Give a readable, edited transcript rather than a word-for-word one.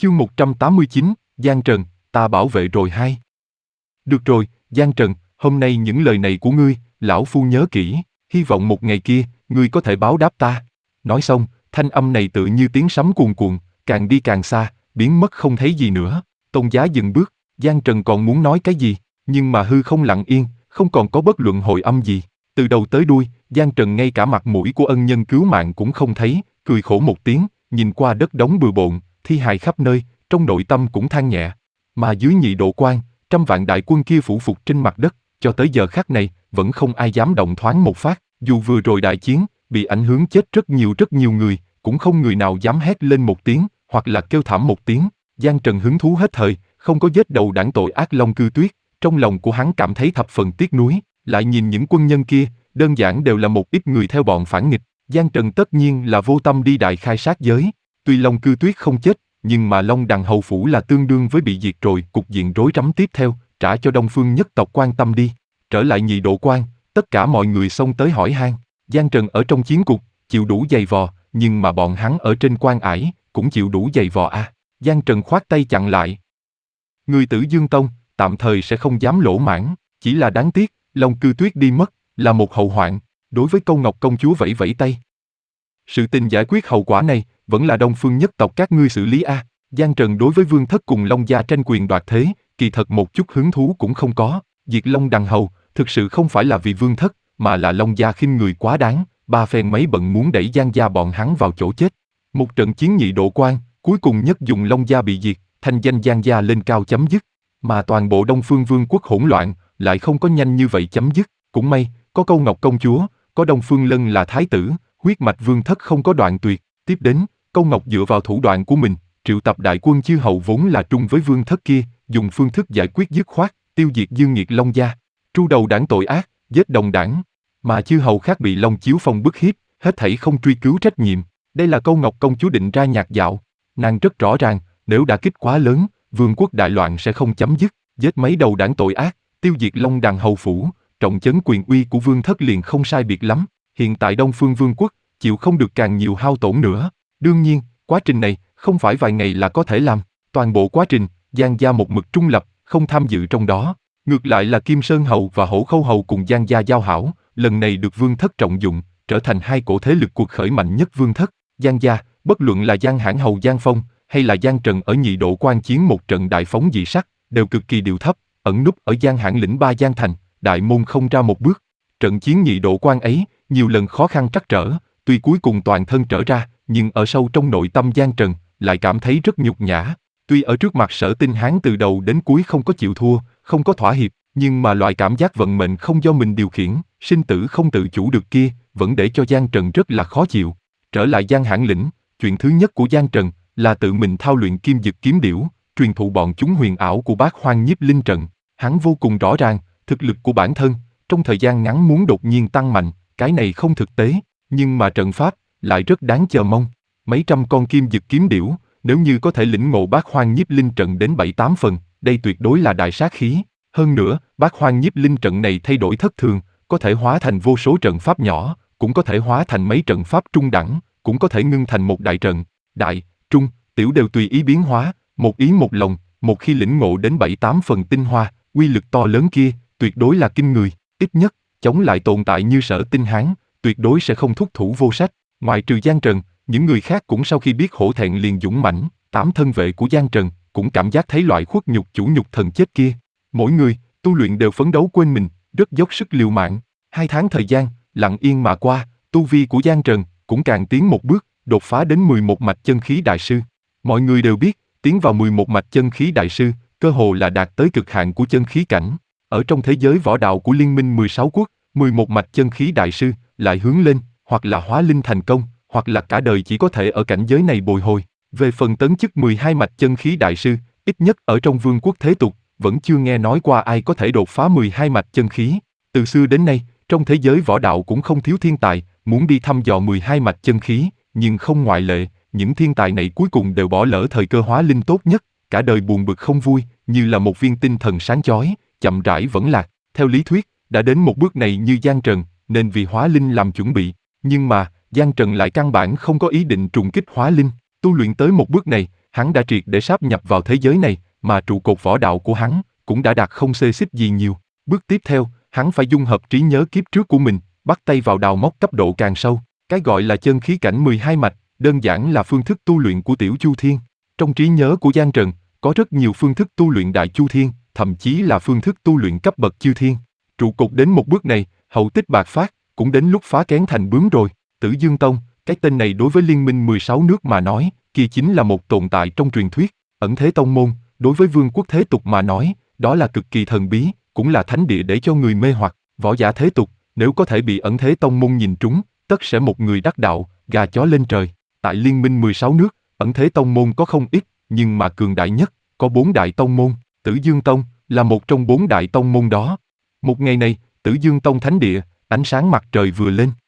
Chương 189, Giang Trần, ta bảo vệ rồi hai. Được rồi, Giang Trần, hôm nay những lời này của ngươi, lão phu nhớ kỹ, hy vọng một ngày kia, ngươi có thể báo đáp ta. Nói xong, thanh âm này tự như tiếng sấm cuồn cuộn, càng đi càng xa, biến mất không thấy gì nữa. Tôn Giá dừng bước, Giang Trần còn muốn nói cái gì, nhưng mà hư không lặng yên, không còn có bất luận hồi âm gì. Từ đầu tới đuôi, Giang Trần ngay cả mặt mũi của ân nhân cứu mạng cũng không thấy, cười khổ một tiếng, nhìn qua đất đống bừa bộn, thi hài khắp nơi, trong nội tâm cũng than nhẹ. Mà dưới nhị độ quan, trăm vạn đại quân kia phủ phục trên mặt đất, cho tới giờ khắc này, vẫn không ai dám động thoáng một phát, dù vừa rồi đại chiến, bị ảnh hưởng chết rất nhiều người, cũng không người nào dám hét lên một tiếng, hoặc là kêu thảm một tiếng. Giang Trần hứng thú hết thời, không có giết đầu đảng tội ác Long Cư Tuyết, trong lòng của hắn cảm thấy thập phần tiếc nuối, lại nhìn những quân nhân kia, đơn giản đều là một ít người theo bọn phản nghịch. Giang Trần tất nhiên là vô tâm đi đại khai sát giới, tuy Long Cư Tuyết không chết, nhưng mà Long Đằng hầu phủ là tương đương với bị diệt rồi, cục diện rối rắm tiếp theo, trả cho Đông Phương nhất tộc quan tâm đi. Trở lại nhị độ quan, tất cả mọi người xông tới hỏi han. Giang Trần ở trong chiến cục, chịu đủ giày vò, nhưng mà bọn hắn ở trên quan ải, cũng chịu đủ giày vò à. Giang Trần khoát tay chặn lại. Người Tử Dương Tông, tạm thời sẽ không dám lỗ mãn, chỉ là đáng tiếc, Long Cư Tuyết đi mất, là một hậu hoạn, đối với Câu Ngọc công chúa vẫy vẫy tay. Sự tình giải quyết hậu quả này, vẫn là Đông Phương nhất tộc các ngươi xử lý a. Giang Trần đối với Vương Thất cùng Long gia tranh quyền đoạt thế, kỳ thật một chút hứng thú cũng không có. Diệt Long Đằng hầu, thực sự không phải là vì Vương Thất, mà là Long gia khinh người quá đáng, ba phen mấy bận muốn đẩy Giang gia bọn hắn vào chỗ chết. Một trận chiến nhị độ quan, cuối cùng nhất dùng Long gia bị diệt, thanh danh Giang gia lên cao chấm dứt. Mà toàn bộ Đông Phương Vương quốc hỗn loạn, lại không có nhanh như vậy chấm dứt. Cũng may, có Câu Ngọc công chúa, có Đông Phương Lân là thái tử, huyết mạch Vương Thất không có đoạn tuyệt. Tiếp đến, Câu Ngọc dựa vào thủ đoạn của mình, triệu tập đại quân chư hầu vốn là trung với Vương Thất kia, dùng phương thức giải quyết dứt khoát, tiêu diệt Dương Nghiệt Long gia, tru đầu đảng tội ác, giết đồng đảng. Mà chư hầu khác bị Long Chiếu Phong bức hiếp, hết thảy không truy cứu trách nhiệm. Đây là Câu Ngọc công chúa định ra nhạc dạo. Nàng rất rõ ràng, nếu đả kích quá lớn, vương quốc đại loạn sẽ không chấm dứt, giết mấy đầu đảng tội ác, tiêu diệt Long Đằng hầu phủ, trọng chấn quyền uy của Vương Thất liền không sai biệt lắm. Hiện tại Đông Phương Vương quốc, chịu không được càng nhiều hao tổn nữa. Đương nhiên, quá trình này, không phải vài ngày là có thể làm. Toàn bộ quá trình, Giang gia một mực trung lập, không tham dự trong đó. Ngược lại là Kim Sơn hầu và Hổ Khâu hầu cùng Giang gia giao hảo, lần này được Vương Thất trọng dụng, trở thành hai cổ thế lực cuộc khởi mạnh nhất Vương Thất. Giang gia, bất luận là Giang Hãn hầu Giang Phong, hay là Giang Trần ở nhị độ quan chiến một trận đại phóng dị sắc, đều cực kỳ điệu thấp, ẩn núp ở Giang Hãn lĩnh ba Giang thành, đại môn không ra một bước. Trận chiến nhị độ quan ấy, nhiều lần khó khăn trắc trở, tuy cuối cùng toàn thân trở ra, nhưng ở sâu trong nội tâm Giang Trần, lại cảm thấy rất nhục nhã. Tuy ở trước mặt Sở Tinh Hán từ đầu đến cuối không có chịu thua, không có thỏa hiệp, nhưng mà loại cảm giác vận mệnh không do mình điều khiển, sinh tử không tự chủ được kia, vẫn để cho Giang Trần rất là khó chịu. Trở lại Giang Hãn lĩnh, chuyện thứ nhất của Giang Trần là tự mình thao luyện kim dực kiếm điểu, truyền thụ bọn chúng huyền ảo của Bát Hoang Nhiếp Linh trận. Hắn vô cùng rõ ràng, thực lực của bản thân, trong thời gian ngắn muốn đột nhiên tăng mạnh, cái này không thực tế, nhưng mà trận pháp lại rất đáng chờ mong. Mấy trăm con kim dực kiếm điểu, nếu như có thể lĩnh ngộ Bát Hoang Nhiếp Linh trận đến 7-8 phần, đây tuyệt đối là đại sát khí. Hơn nữa, Bát Hoang Nhiếp Linh trận này thay đổi thất thường, có thể hóa thành vô số trận pháp nhỏ, cũng có thể hóa thành mấy trận pháp trung đẳng, cũng có thể ngưng thành một đại trận. Đại, trung, tiểu đều tùy ý biến hóa, một ý một lòng, một khi lĩnh ngộ đến 7-8 phần tinh hoa, uy lực to lớn kia, tuyệt đối là kinh người. Ít nhất, chống lại tồn tại như Sở Tinh Hán, tuyệt đối sẽ không thúc thủ vô sách. Ngoại trừ Giang Trần, những người khác cũng sau khi biết hổ thẹn liền dũng mãnh, 8 thân vệ của Giang Trần cũng cảm giác thấy loại khuất nhục chủ nhục thần chết kia. Mỗi người, tu luyện đều phấn đấu quên mình, rất dốc sức liều mạng. 2 tháng thời gian, lặng yên mà qua, tu vi của Giang Trần cũng càng tiến một bước, đột phá đến 11 mạch chân khí đại sư. Mọi người đều biết, tiến vào 11 mạch chân khí đại sư, cơ hồ là đạt tới cực hạn của chân khí cảnh. Ở trong thế giới võ đạo của Liên minh 16 quốc, 11 mạch chân khí đại sư lại hướng lên, hoặc là hóa linh thành công, hoặc là cả đời chỉ có thể ở cảnh giới này bồi hồi. Về phần tấn chức 12 mạch chân khí đại sư, ít nhất ở trong vương quốc thế tục, vẫn chưa nghe nói qua ai có thể đột phá 12 mạch chân khí. Từ xưa đến nay, trong thế giới võ đạo cũng không thiếu thiên tài, muốn đi thăm dò 12 mạch chân khí, nhưng không ngoại lệ, những thiên tài này cuối cùng đều bỏ lỡ thời cơ hóa linh tốt nhất, cả đời buồn bực không vui, như là một viên tinh thần sáng chói, chậm rãi vẫn lạc. Theo lý thuyết, đã đến một bước này như Giang Trần, nên vì hóa linh làm chuẩn bị, nhưng mà, Giang Trần lại căn bản không có ý định trùng kích hóa linh, tu luyện tới một bước này, Hắn đã triệt để sáp nhập vào thế giới này, mà trụ cột võ đạo của hắn cũng đã đạt không xê xích gì nhiều. Bước tiếp theo, hắn phải dung hợp trí nhớ kiếp trước của mình, bắt tay vào đào móc cấp độ càng sâu. Cái gọi là chân khí cảnh 12 mạch, đơn giản là phương thức tu luyện của Tiểu Chu Thiên. Trong trí nhớ của Giang Trần, có rất nhiều phương thức tu luyện Đại Chu Thiên, thậm chí là phương thức tu luyện cấp bậc Chư Thiên. Trụ cột đến một bước này, hậu tích bạc phát, cũng đến lúc phá kén thành bướm rồi. Tử Dương Tông, cái tên này đối với Liên minh 16 nước mà nói, kia chính là một tồn tại trong truyền thuyết. Ẩn thế tông môn, đối với vương quốc thế tục mà nói, đó là cực kỳ thần bí, cũng là thánh địa để cho người mê hoặc. Võ giả thế tục, nếu có thể bị ẩn thế tông môn nhìn trúng, tất sẽ một người đắc đạo, gà chó lên trời. Tại Liên minh 16 nước, ẩn thế tông môn có không ít, nhưng mà cường đại nhất, có 4 đại tông môn. Tử Dương Tông là một trong 4 đại tông môn đó. Một ngày này, Tử Dương Tông thánh địa, ánh sáng mặt trời vừa lên,